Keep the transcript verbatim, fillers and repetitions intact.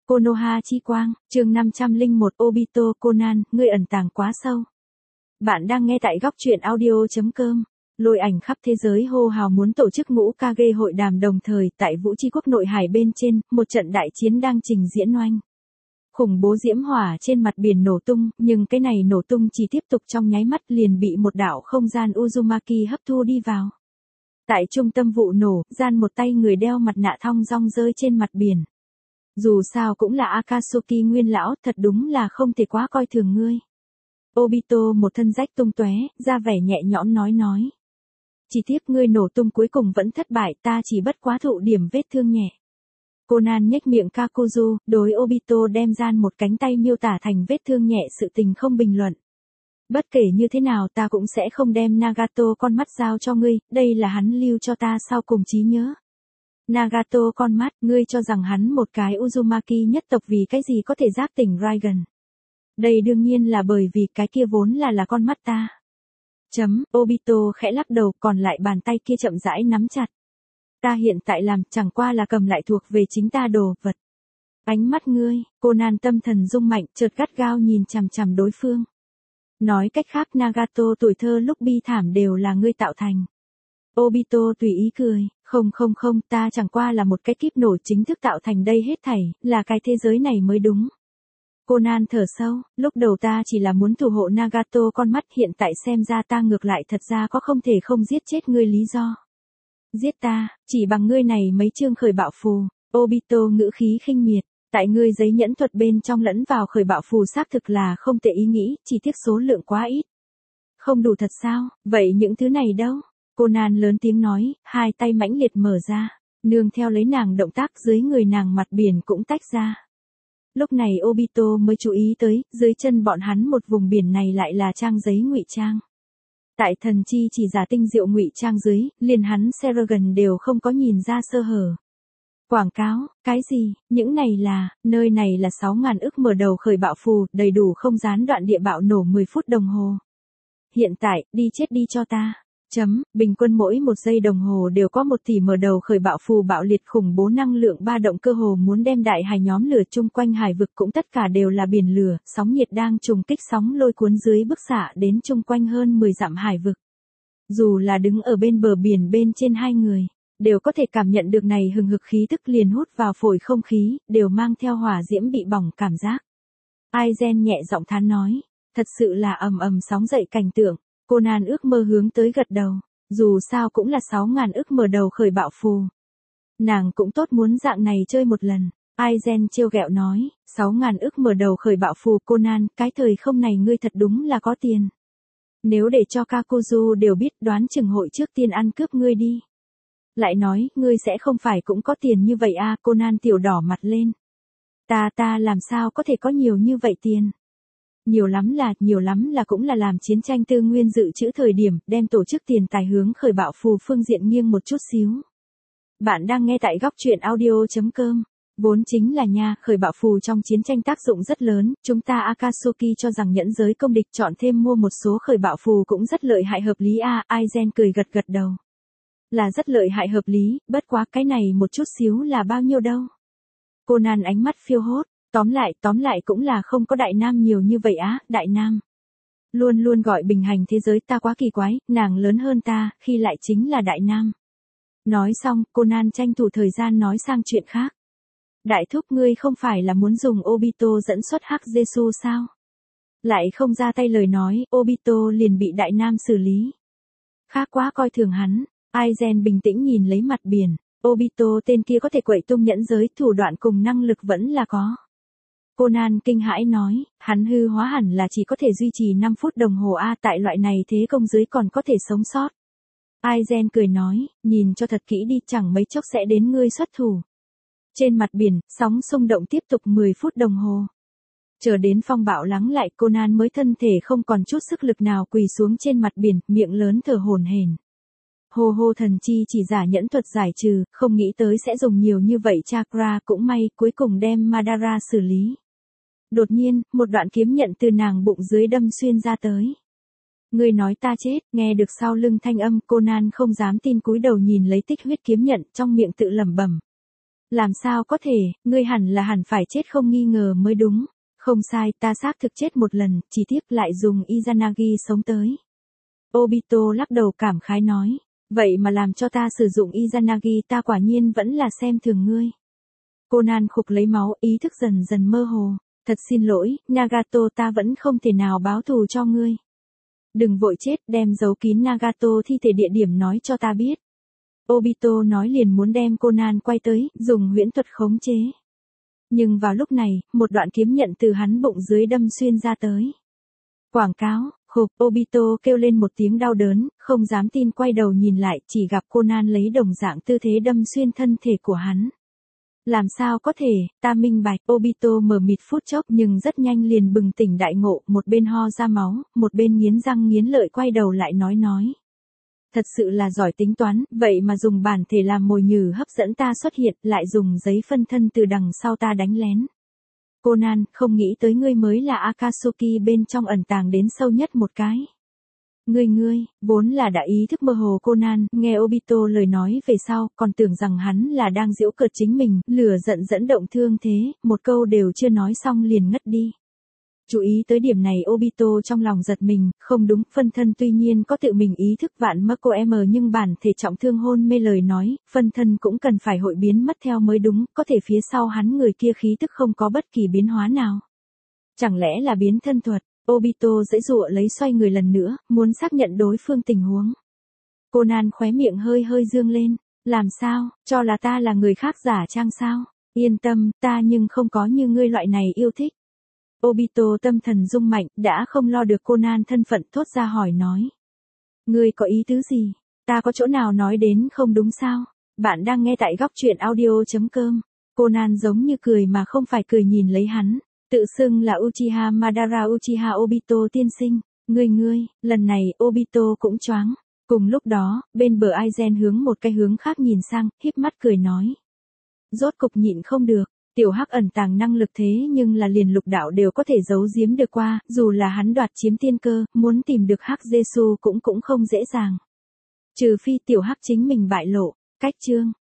Konoha chi quang, chương năm trăm lẻ một Obito Conan, ngươi ẩn tàng quá sâu. Bạn đang nghe tại góc truyện audio chấm com. Lôi ảnh khắp thế giới hô hào muốn tổ chức ngũ Kage hội đàm đồng thời tại Vũ Chi quốc nội hải bên trên, một trận đại chiến đang trình diễn oanh. Khủng bố diễm hỏa trên mặt biển nổ tung, nhưng cái này nổ tung chỉ tiếp tục trong nháy mắt liền bị một đạo không gian Uzumaki hấp thu đi vào. Tại trung tâm vụ nổ, gian một tay người đeo mặt nạ thong dong rơi trên mặt biển. Dù sao cũng là Akatsuki nguyên lão, thật đúng là không thể quá coi thường ngươi. Obito một thân rách tung tóe, ra vẻ nhẹ nhõm nói nói. Chỉ tiếc ngươi nổ tung cuối cùng vẫn thất bại, ta chỉ bất quá thụ điểm vết thương nhẹ. Conan nhếch miệng Kakuzu, đối Obito đem gian một cánh tay miêu tả thành vết thương nhẹ sự tình không bình luận. Bất kể như thế nào ta cũng sẽ không đem Nagato con mắt giao cho ngươi, đây là hắn lưu cho ta sau cùng trí nhớ. Nagato con mắt, ngươi cho rằng hắn một cái Uzumaki nhất tộc vì cái gì có thể giác tỉnh Raigan. Đây đương nhiên là bởi vì cái kia vốn là là con mắt ta. Chấm, Obito khẽ lắc đầu, còn lại bàn tay kia chậm rãi nắm chặt. Ta hiện tại làm chẳng qua là cầm lại thuộc về chính ta đồ vật. Ánh mắt ngươi, Conan tâm thần rung mạnh, chợt gắt gao nhìn chằm chằm đối phương. Nói cách khác Nagato tuổi thơ lúc bi thảm đều là ngươi tạo thành. Obito tùy ý cười, không không không, ta chẳng qua là một cái kíp nổ chính thức tạo thành đây hết thảy, là cái thế giới này mới đúng. Conan thở sâu, lúc đầu ta chỉ là muốn thủ hộ Nagato con mắt, hiện tại xem ra ta ngược lại thật ra có không thể không giết chết ngươi lý do. Giết ta, chỉ bằng ngươi này mấy chương khởi bạo phù, Obito ngữ khí khinh miệt, tại ngươi giấy nhẫn thuật bên trong lẫn vào khởi bạo phù xác thực là không tệ ý nghĩ, chỉ tiếc số lượng quá ít. Không đủ thật sao, vậy những thứ này đâu? Conan lớn tiếng nói, hai tay mãnh liệt mở ra, nương theo lấy nàng động tác dưới người nàng mặt biển cũng tách ra. Lúc này Obito mới chú ý tới, dưới chân bọn hắn một vùng biển này lại là trang giấy ngụy trang. Tại thần chi chỉ giả tinh diệu ngụy trang dưới, liền hắn Seragon đều không có nhìn ra sơ hở. Quảng cáo, cái gì, những này là, nơi này là sáu ngàn ức mở đầu khởi bạo phù, đầy đủ không gián đoạn địa bạo nổ mười phút đồng hồ. Hiện tại, đi chết đi cho ta. Chấm, bình quân mỗi một giây đồng hồ đều có một tỷ mở đầu khởi bạo phù bạo liệt khủng bố năng lượng ba động cơ hồ muốn đem đại hải nhóm lửa chung quanh hải vực cũng tất cả đều là biển lửa, sóng nhiệt đang trùng kích sóng lôi cuốn dưới bức xạ đến chung quanh hơn mười dặm hải vực. Dù là đứng ở bên bờ biển bên trên hai người, đều có thể cảm nhận được này hừng hực khí tức liền hút vào phổi không khí, đều mang theo hỏa diễm bị bỏng cảm giác. Aizen nhẹ giọng thán nói, thật sự là ầm ầm sóng dậy cảnh tượng. Conan ước mơ hướng tới gật đầu, dù sao cũng là sáu ngàn ức mở đầu khởi bạo phù. Nàng cũng tốt muốn dạng này chơi một lần. Aizen trêu ghẹo nói, sáu ngàn ức mở đầu khởi bạo phù Conan, cái thời không này ngươi thật đúng là có tiền. Nếu để cho Kakuzu đều biết đoán chừng hội trước tiên ăn cướp ngươi đi. Lại nói, ngươi sẽ không phải cũng có tiền như vậy à, Conan tiểu đỏ mặt lên. Ta ta làm sao có thể có nhiều như vậy tiền. Nhiều lắm là, nhiều lắm là cũng là làm chiến tranh tư nguyên dự trữ thời điểm, đem tổ chức tiền tài hướng khởi bạo phù phương diện nghiêng một chút xíu. Bạn đang nghe tại góc truyện audio chấm com. Vốn chính là nha, khởi bạo phù trong chiến tranh tác dụng rất lớn, chúng ta Akatsuki cho rằng nhẫn giới công địch chọn thêm mua một số khởi bạo phù cũng rất lợi hại hợp lý a, à, Aizen cười gật gật đầu. Là rất lợi hại hợp lý, bất quá cái này một chút xíu là bao nhiêu đâu. Conan ánh mắt phiêu hốt. Tóm lại, tóm lại cũng là không có đại nam nhiều như vậy á, đại nam. Luôn luôn gọi bình hành thế giới ta quá kỳ quái, nàng lớn hơn ta, khi lại chính là đại nam. Nói xong, Conan tranh thủ thời gian nói sang chuyện khác. Đại thúc ngươi không phải là muốn dùng Obito dẫn xuất Hắc Jesu sao? Lại không ra tay lời nói, Obito liền bị đại nam xử lý. Khác quá coi thường hắn, Aizen bình tĩnh nhìn lấy mặt biển, Obito tên kia có thể quậy tung nhẫn giới, thủ đoạn cùng năng lực vẫn là có. Conan kinh hãi nói, hắn hư hóa hẳn là chỉ có thể duy trì năm phút đồng hồ a, tại loại này thế công dưới còn có thể sống sót. Aizen cười nói, nhìn cho thật kỹ đi, chẳng mấy chốc sẽ đến ngươi xuất thủ. Trên mặt biển, sóng xung động tiếp tục mười phút đồng hồ. Chờ đến phong bạo lắng lại, Conan mới thân thể không còn chút sức lực nào quỳ xuống trên mặt biển, miệng lớn thở hổn hển. Hô hô thần chi chỉ giả nhẫn thuật giải trừ, không nghĩ tới sẽ dùng nhiều như vậy chakra, cũng may, cuối cùng đem Madara xử lý. Đột nhiên, một đoạn kiếm nhận từ nàng bụng dưới đâm xuyên ra tới. Ngươi nói ta chết, nghe được sau lưng thanh âm, Conan không dám tin cúi đầu nhìn lấy tích huyết kiếm nhận, trong miệng tự lẩm bẩm. Làm sao có thể, ngươi hẳn là hẳn phải chết không nghi ngờ mới đúng. Không sai, ta xác thực chết một lần, chỉ tiếc lại dùng Izanagi sống tới. Obito lắc đầu cảm khái nói. Vậy mà làm cho ta sử dụng Izanagi, ta quả nhiên vẫn là xem thường ngươi. Conan khục lấy máu, ý thức dần dần mơ hồ. Thật xin lỗi, Nagato, ta vẫn không thể nào báo thù cho ngươi. Đừng vội chết, đem giấu kín Nagato thi thể địa điểm nói cho ta biết. Obito nói liền muốn đem Conan quay tới, dùng huyễn thuật khống chế. Nhưng vào lúc này, một đoạn kiếm nhận từ hắn bụng dưới đâm xuyên ra tới. Quảng cáo, khục, Obito kêu lên một tiếng đau đớn, không dám tin quay đầu nhìn lại, chỉ gặp Conan lấy đồng dạng tư thế đâm xuyên thân thể của hắn. Làm sao có thể, ta minh bạch, Obito mở mịt phút chốc nhưng rất nhanh liền bừng tỉnh đại ngộ, một bên ho ra máu, một bên nghiến răng nghiến lợi quay đầu lại nói nói. Thật sự là giỏi tính toán, vậy mà dùng bản thể làm mồi nhử hấp dẫn ta xuất hiện, lại dùng giấy phân thân từ đằng sau ta đánh lén. Conan, không nghĩ tới ngươi mới là Akatsuki bên trong ẩn tàng đến sâu nhất một cái. Ngươi ngươi, vốn là đã ý thức mơ hồ Conan, nghe Obito lời nói về sau, còn tưởng rằng hắn là đang giễu cợt chính mình, lửa giận dẫn động thương thế, một câu đều chưa nói xong liền ngất đi. Chú ý tới điểm này Obito trong lòng giật mình, không đúng, phân thân tuy nhiên có tự mình ý thức vạn Marco M nhưng bản thể trọng thương hôn mê lời nói, phân thân cũng cần phải hội biến mất theo mới đúng, có thể phía sau hắn người kia khí tức không có bất kỳ biến hóa nào. Chẳng lẽ là biến thân thuật, Obito giãy giụa lấy xoay người lần nữa, muốn xác nhận đối phương tình huống. Conan khóe miệng hơi hơi dương lên, làm sao, cho là ta là người khác giả trang sao, yên tâm, ta nhưng không có như ngươi loại này yêu thích. Obito tâm thần rung mạnh, đã không lo được Conan thân phận thốt ra hỏi nói. Ngươi có ý tứ gì? Ta có chỗ nào nói đến không đúng sao? Bạn đang nghe tại góc truyện audio chấm com. Conan giống như cười mà không phải cười nhìn lấy hắn. Tự xưng là Uchiha Madara Uchiha Obito tiên sinh. Ngươi ngươi, lần này Obito cũng choáng. Cùng lúc đó, bên bờ Aizen hướng một cái hướng khác nhìn sang, híp mắt cười nói. Rốt cục nhịn không được. Tiểu Hắc ẩn tàng năng lực thế nhưng là liền lục đạo đều có thể giấu giếm được qua, dù là hắn đoạt chiếm tiên cơ, muốn tìm được Hắc Giêsu cũng cũng không dễ dàng. Trừ phi Tiểu Hắc chính mình bại lộ, cách chương.